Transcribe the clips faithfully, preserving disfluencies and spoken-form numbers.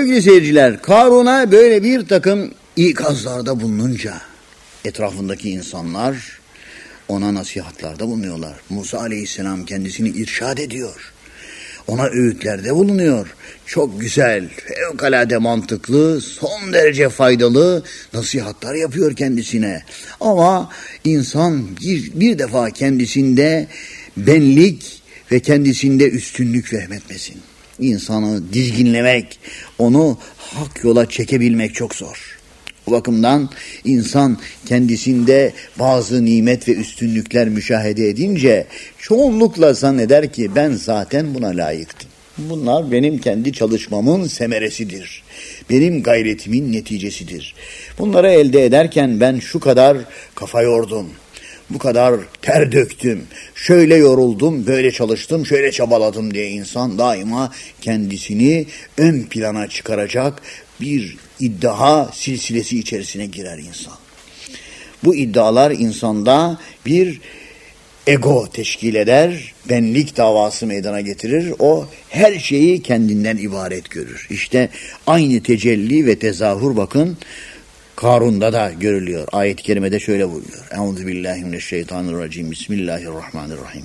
Sevgili seyirciler, Karun'a böyle bir takım ikazlarda bulununca etrafındaki insanlar ona nasihatlarda bulunuyorlar. Musa aleyhisselam kendisini irşad ediyor. Ona öğütlerde bulunuyor. Çok güzel, fevkalade mantıklı, son derece faydalı nasihatler yapıyor kendisine. Ama insan bir, bir defa kendisinde benlik ve kendisinde üstünlük vehmetmesin. İnsanı dizginlemek, onu hak yola çekebilmek çok zor. Bu bakımdan insan kendisinde bazı nimet ve üstünlükler müşahede edince çoğunlukla zanneder ki ben zaten buna layıktım. Bunlar benim kendi çalışmamın semeresidir. Benim gayretimin neticesidir. Bunları elde ederken ben şu kadar kafa yordum. Bu kadar ter döktüm, şöyle yoruldum, böyle çalıştım, şöyle çabaladım diye insan daima kendisini ön plana çıkaracak bir iddia silsilesi içerisine girer insan. Bu iddialar insanda bir ego teşkil eder, benlik davası meydana getirir. O her şeyi kendinden ibaret görür. İşte aynı tecelli ve tezahür bakın Karun'da da görülüyor. Ayet-i kerimede şöyle buyuruyor. Euzubillahimineşşeytanirracim. Bismillahirrahmanirrahim.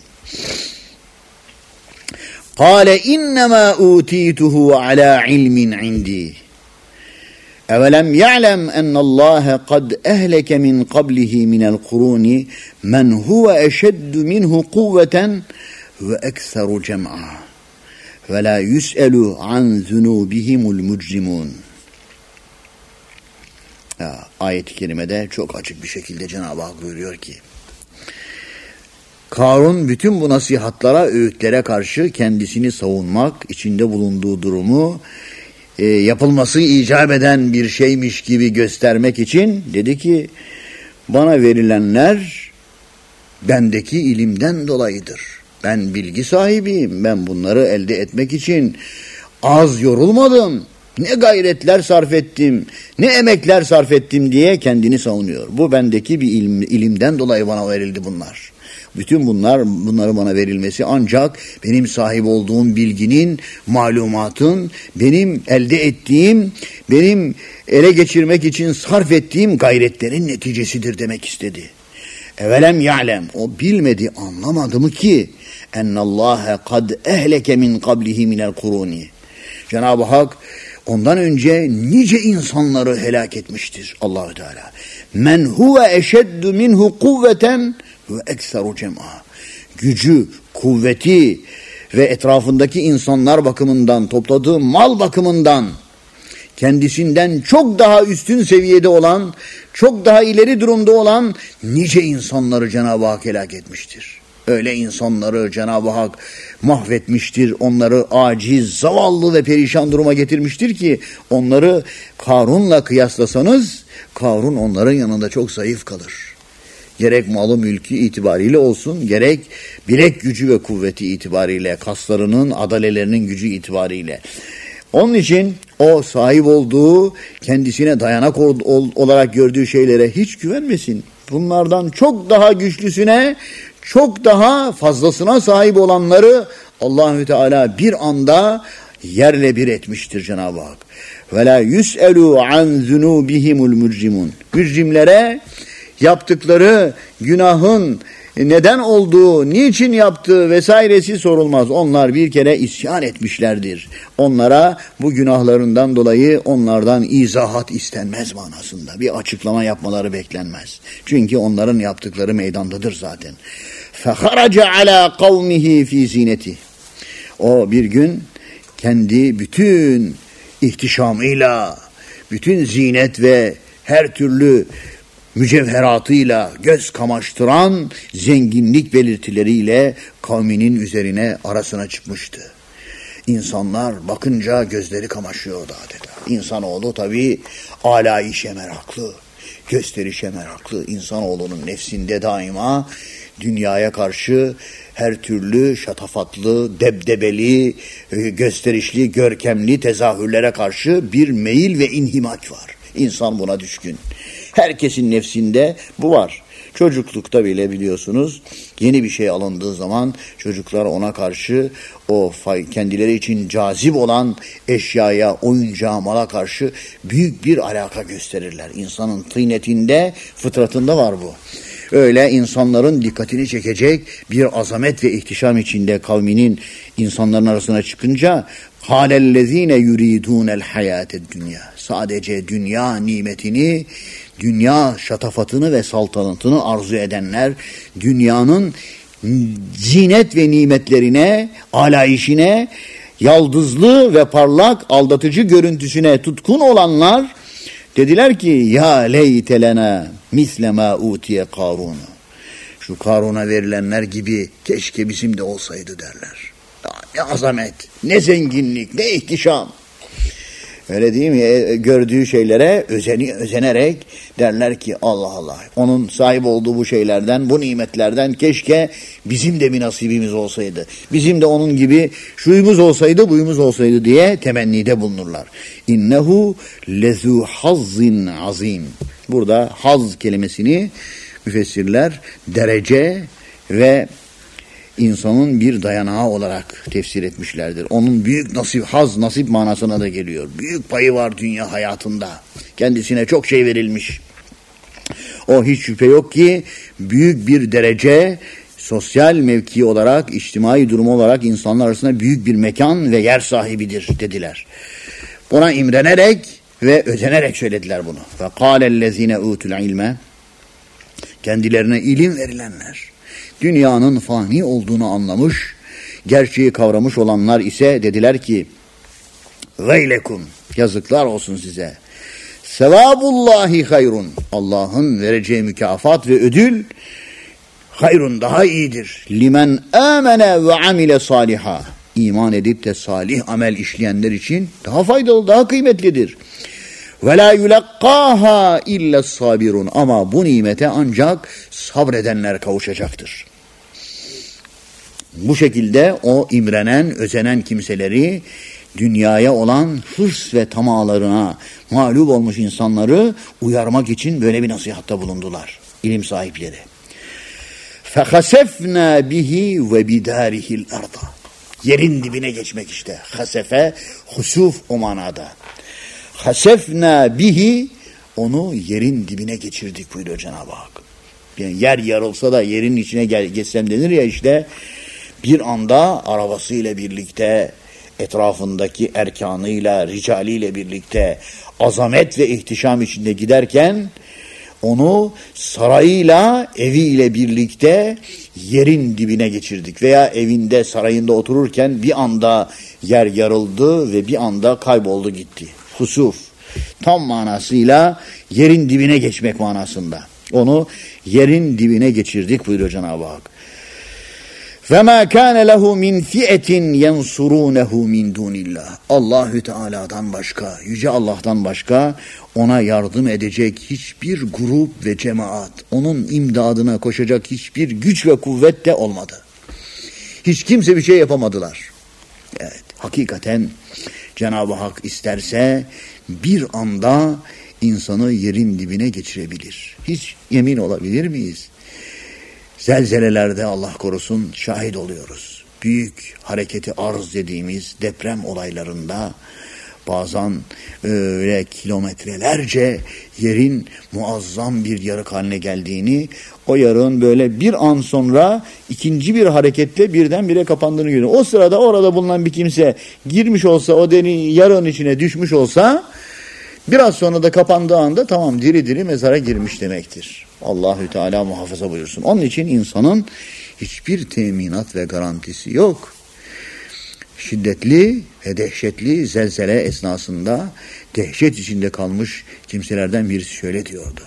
Kâle innemâ utîtuhu alâ ilmin indî. Evelem ya'lem ennallâhe kad ehleke min qablihi minel kurûni men huve eşeddu minhu kuvveten ve ekseru cem'a ve la yus'elu an zunubihimul mucrimun. Ya, ayet-i kerimede çok açık bir şekilde Cenab-ı Hak buyuruyor ki Karun bütün bu nasihatlara, öğütlere karşı kendisini savunmak, içinde bulunduğu durumu e, yapılması icap eden bir şeymiş gibi göstermek için dedi ki bana verilenler bendeki ilimden dolayıdır. Ben bilgi sahibiyim. Ben bunları elde etmek için az yorulmadım. Ne gayretler sarf ettim, ne emekler sarf ettim diye kendini savunuyor. Bu bendeki bir ilim, ilimden dolayı bana verildi bunlar. Bütün bunlar, bunları bana verilmesi ancak benim sahip olduğum bilginin, malumatın, benim elde ettiğim, benim ele geçirmek için sarf ettiğim gayretlerin neticesidir demek istedi. Evelem ya'lem, o bilmedi, anlamadı mı ki ennallâhe kad ehleke min qablihi minel kurûni. Cenab-ı Hak ondan önce nice insanları helak etmiştir Allahü Teala. Men huve eşeddu minhu kuvveten ve ekseru cem'a. Gücü, kuvveti ve etrafındaki insanlar bakımından, topladığı mal bakımından kendisinden çok daha üstün seviyede olan, çok daha ileri durumda olan nice insanları Cenab-ı Hak helak etmiştir. Öyle insanları Cenab-ı Hak mahvetmiştir, onları aciz, zavallı ve perişan duruma getirmiştir ki onları Karun'la kıyaslasanız Karun onların yanında çok zayıf kalır. Gerek malı mülkü itibariyle olsun, gerek bilek gücü ve kuvveti itibariyle, kaslarının, adalelerinin gücü itibariyle. Onun için o sahip olduğu, kendisine dayanak ol, ol, olarak gördüğü şeylere hiç güvenmesin. Bunlardan çok daha güçlüsüne, çok daha fazlasına sahip olanları Allahü Teala bir anda yerle bir etmiştir Cenab-ı Hak. Ve la yus'elu an zunubihimul mucrimun. Mücrimlere yaptıkları günahın neden olduğu, niçin yaptığı vesairesi sorulmaz. Onlar bir kere isyan etmişlerdir. Onlara bu günahlarından dolayı onlardan izahat istenmez manasında. Bir açıklama yapmaları beklenmez. Çünkü onların yaptıkları meydandadır zaten. فَخَرَجَ عَلَى قَوْمِهِ ف۪ي زِينَتِهِ. O bir gün kendi bütün ihtişamıyla, bütün zinet ve her türlü mücevheratıyla göz kamaştıran zenginlik belirtileriyle kavminin üzerine arasına çıkmıştı. İnsanlar bakınca gözleri kamaşıyordu adeta. İnsanoğlu tabii alayişe meraklı, gösterişe meraklı. İnsanoğlunun nefsinde daima dünyaya karşı her türlü şatafatlı, debdebeli, gösterişli, görkemli tezahürlere karşı bir meyil ve inhimak var. İnsan buna düşkün. Herkesin nefsinde bu var. Çocuklukta bile biliyorsunuz yeni bir şey alındığı zaman çocuklar ona karşı o kendileri için cazip olan eşyaya, oyuncağa, mala karşı büyük bir alaka gösterirler. İnsanın tıynetinde, fıtratında var bu. Öyle insanların dikkatini çekecek bir azamet ve ihtişam içinde kavminin insanların arasına çıkınca hâlellezîne yuridûnel hayâted dünya. Sadece dünya nimetini, dünya şatafatını ve saltanatını arzu edenler, dünyanın zinet ve nimetlerine, alayişine, yaldızlı ve parlak aldatıcı görüntüsüne tutkun olanlar dediler ki ya leytelena misle ma utiye Karun. Şu Karun'a verilenler gibi keşke bizim de olsaydı derler. Ya ne azamet, ne zenginlik, ne ihtişam. Öyle değil mi? Gördüğü şeylere özeni, özenerek derler ki Allah Allah. Onun sahip olduğu bu şeylerden, bu nimetlerden keşke bizim de bir nasibimiz olsaydı. Bizim de onun gibi şuyumuz olsaydı, buyumuz olsaydı diye temennide bulunurlar. İnnehu lezu hazzin azim. Burada haz kelimesini müfessirler derece ve insanın bir dayanağı olarak tefsir etmişlerdir. Onun büyük nasip, haz, nasip manasına da geliyor. Büyük payı var dünya hayatında. Kendisine çok şey verilmiş. O hiç şüphe yok ki büyük bir derece, sosyal mevki olarak, içtimai durum olarak insanlar arasında büyük bir mekan ve yer sahibidir dediler. Buna imrenerek ve özenerek söylediler bunu. Ve kâlellezîne utul ilme, kendilerine ilim verilenler, dünyanın fani olduğunu anlamış, gerçeği kavramış olanlar ise dediler ki veylekum, yazıklar olsun size. Sevabullahi hayrun, Allah'ın vereceği mükafat ve ödül hayrun, daha iyidir. Limen amene ve amile saliha, iman edip de salih amel işleyenler için daha faydalı, daha kıymetlidir. Ve la yulakkaha illa sabirun, ama bu nimete ancak sabredenler kavuşacaktır. Bu şekilde o imrenen, özenen kimseleri, dünyaya olan hırs ve tamalarına mağlup olmuş insanları uyarmak için böyle bir nasihatta bulundular ilim sahipleri. فَخَسَفْنَا بِهِ وَبِدَارِهِ الْاَرْضَ, yerin dibine geçmek işte. Hasefe, husuf o manada. Hasefna bihi, onu yerin dibine geçirdik buyuruyor Cenab-ı Hak. Yani yer yarılsa da yerin içine gel, geçsem denir ya, işte bir anda arabasıyla birlikte, etrafındaki erkanıyla, ricaliyle birlikte azamet ve ihtişam içinde giderken onu sarayıyla, eviyle birlikte yerin dibine geçirdik. Veya evinde, sarayında otururken bir anda yer yarıldı ve bir anda kayboldu gitti. Husuf, tam manasıyla yerin dibine geçmek manasında. Onu yerin dibine geçirdik buyuruyor Cenab-ı Hak. وَمَا كَانَ لَهُ مِنْ فِئَةٍ يَنْصُرُونَهُ مِنْ دُونِ اللّٰهِ, Allahü Teala'dan başka, Yüce Allah'tan başka ona yardım edecek hiçbir grup ve cemaat, onun imdadına koşacak hiçbir güç ve kuvvet de olmadı. Hiç kimse bir şey yapamadılar. Evet, hakikaten Cenab-ı Hak isterse bir anda insanı yerin dibine geçirebilir. Hiç yemin olabilir miyiz? Zelzelelerde Allah korusun şahit oluyoruz. Büyük hareketi arz dediğimiz deprem olaylarında bazen öyle kilometrelerce yerin muazzam bir yarık haline geldiğini, o yarığın böyle bir an sonra ikinci bir hareketle birdenbire kapandığını görüyor. O sırada orada bulunan bir kimse girmiş olsa, o derin yarığın içine düşmüş olsa, biraz sonra da kapandığı anda tamam, diri diri mezara girmiş demektir. Allahü Teala muhafaza buyursun. Onun için insanın hiçbir teminat ve garantisi yok. Şiddetli ve dehşetli zelzele esnasında dehşet içinde kalmış kimselerden birisi şöyle diyordu.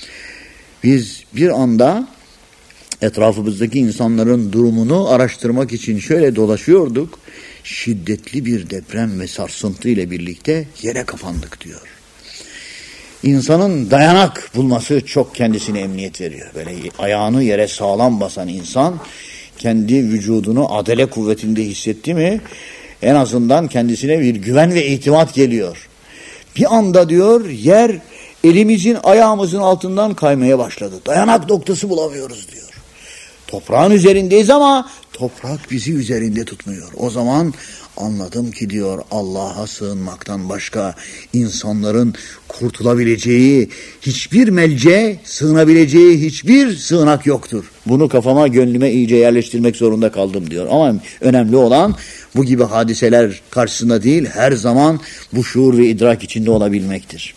Biz bir anda etrafımızdaki insanların durumunu araştırmak için şöyle dolaşıyorduk. Şiddetli bir deprem ve sarsıntı ile birlikte yere kapandık diyor. İnsanın dayanak bulması çok kendisine emniyet veriyor. Böyle ayağını yere sağlam basan insan kendi vücudunu adele kuvvetinde hissetti mi en azından kendisine bir güven ve itimat geliyor. Bir anda diyor yer elimizin ayağımızın altından kaymaya başladı. Dayanak noktası bulamıyoruz diyor. Toprağın üzerindeyiz ama toprak bizi üzerinde tutmuyor. O zaman anladım ki diyor, Allah'a sığınmaktan başka insanların kurtulabileceği hiçbir melce, sığınabileceği hiçbir sığınak yoktur. Bunu kafama, gönlüme iyice yerleştirmek zorunda kaldım diyor. Ama önemli olan bu gibi hadiseler karşısında değil, her zaman bu şuur ve idrak içinde olabilmektir.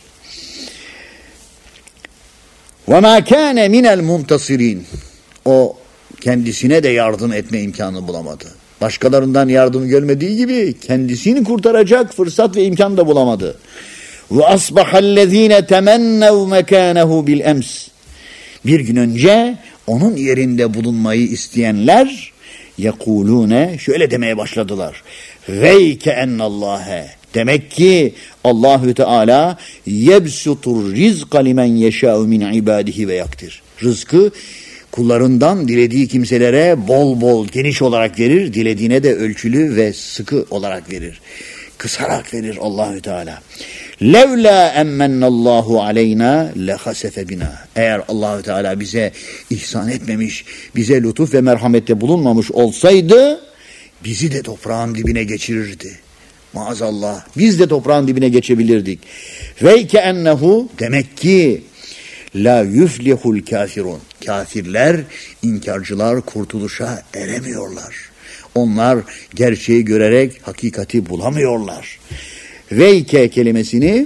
وَمَا كَانَ مِنَ الْمُنْتَصِرِينَ. O kendisine de yardım etme imkanı bulamadı. Başkalarından yardım görmediği gibi kendisini kurtaracak fırsat ve imkan da bulamadı. وَأَصْبَحَ الَّذ۪ينَ تَمَنَّوْا مَكَانَهُ بِالْأَمْسِ. Bir gün önce onun yerinde bulunmayı isteyenler يَقُولُونَ şöyle demeye başladılar. وَيْكَ اَنَّ اللّٰهَ. Demek ki Allahü Teala yebsutur rizqa limen yeşâ'u min ibâdihi ve yaktir. Rızkı kullarından dilediği kimselere bol bol geniş olarak verir, dilediğine de ölçülü ve sıkı olarak verir. Kısarak verir Allahü Teala. Levla emmennallahu aleyna lehasefe bina. Eğer Allahü Teala bize ihsan etmemiş, bize lütuf ve merhamette bulunmamış olsaydı bizi de toprağın dibine geçirirdi. Maazallah. Biz de toprağın dibine geçebilirdik. Ve ke ennehu, demek ki la yuflihul kafirun. Kafirler, inkarcılar kurtuluşa eremiyorlar. Onlar gerçeği görerek hakikati bulamıyorlar. Veyke kelimesini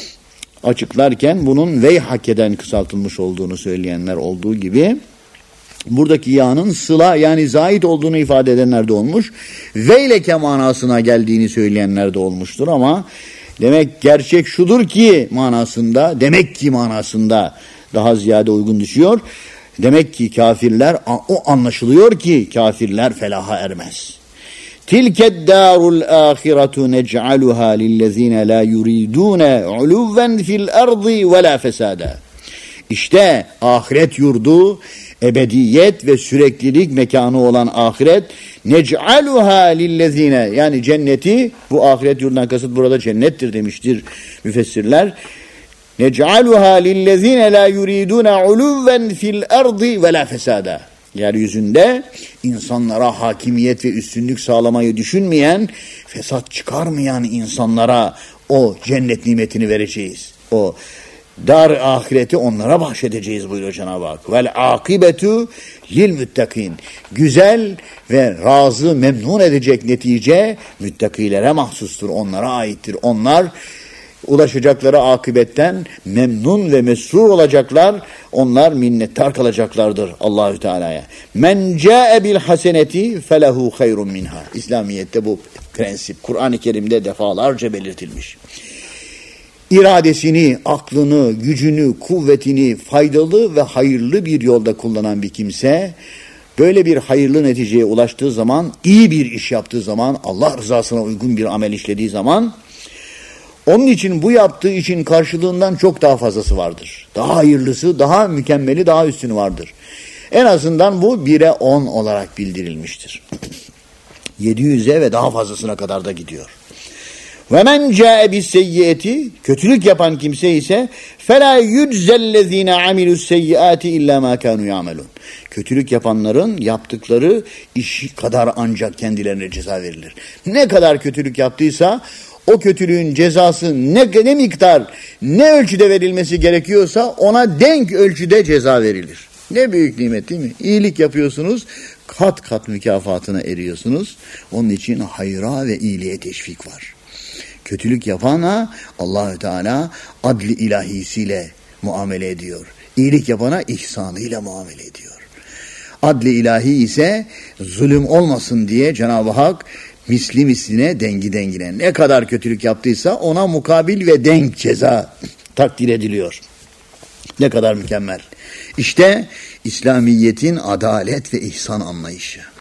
açıklarken bunun veyhakeden kısaltılmış olduğunu söyleyenler olduğu gibi buradaki ya'nın sıla yani zait olduğunu ifade edenler de olmuş. Veyleke manasına geldiğini söyleyenler de olmuştur ama demek gerçek şudur ki manasında, demek ki manasında daha ziyade uygun düşüyor. Demek ki kafirler, o anlaşılıyor ki kafirler felaha ermez. Tilked darul ahiretu nec'aluha lillezine la yuridune uluven fil ardı ve la fesada. İşte ahiret yurdu, ebediyet ve süreklilik mekanı olan ahiret, nec'aluha lillezine, yani cenneti, bu ahiret yurdundan kasıt burada cennettir demiştir müfessirler. Nec'aluha lillezine la yuridune uluven fil ardı ve la fesada. Yeryüzünde insanlara hakimiyet ve üstünlük sağlamayı düşünmeyen, fesat çıkarmayan insanlara o cennet nimetini vereceğiz. O dar ahireti onlara bahşedeceğiz buyuruyor Cenab-ı Hak. Vel akibetu lil muttakin. Güzel ve razı, memnun edecek netice müttakilere mahsustur, onlara aittir. Onlar ulaşacakları akıbetten memnun ve mesrur olacaklar. Onlar minnettar kalacaklardır Allahü Teala'ya. Men ca'e bil haseneti felehu hayrun minha. İslamiyette bu prensip Kur'an-ı Kerim'de defalarca belirtilmiş. İradesini, aklını, gücünü, kuvvetini faydalı ve hayırlı bir yolda kullanan bir kimse, böyle bir hayırlı neticeye ulaştığı zaman, iyi bir iş yaptığı zaman, Allah rızasına uygun bir amel işlediği zaman, onun için bu yaptığı işin karşılığından çok daha fazlası vardır. Daha hayırlısı, daha mükemmeli, daha üstünü vardır. En azından bu bire on olarak bildirilmiştir. yedi yüze ve daha fazlasına kadar da gidiyor. Ve men ca'e bis seyyiati, kötülük yapan kimse ise fela yuczellezine amilus seyyiati illa ma kanu ya'melun. Kötülük yapanların yaptıkları iş kadar ancak kendilerine ceza verilir. Ne kadar kötülük yaptıysa o kötülüğün cezası ne, ne miktar, ne ölçüde verilmesi gerekiyorsa ona denk ölçüde ceza verilir. Ne büyük nimet değil mi? İyilik yapıyorsunuz, kat kat mükafatına eriyorsunuz. Onun için hayra ve iyiliğe teşvik var. Kötülük yapana Allahü Teala adli ilahisiyle muamele ediyor. İyilik yapana ihsanıyla muamele ediyor. Adli ilahi ise zulüm olmasın diye Cenab-ı Hak misli misline, dengi dengine ne kadar kötülük yaptıysa ona mukabil ve denk ceza takdir ediliyor. Ne kadar mükemmel. İşte İslamiyet'in adalet ve ihsan anlayışı.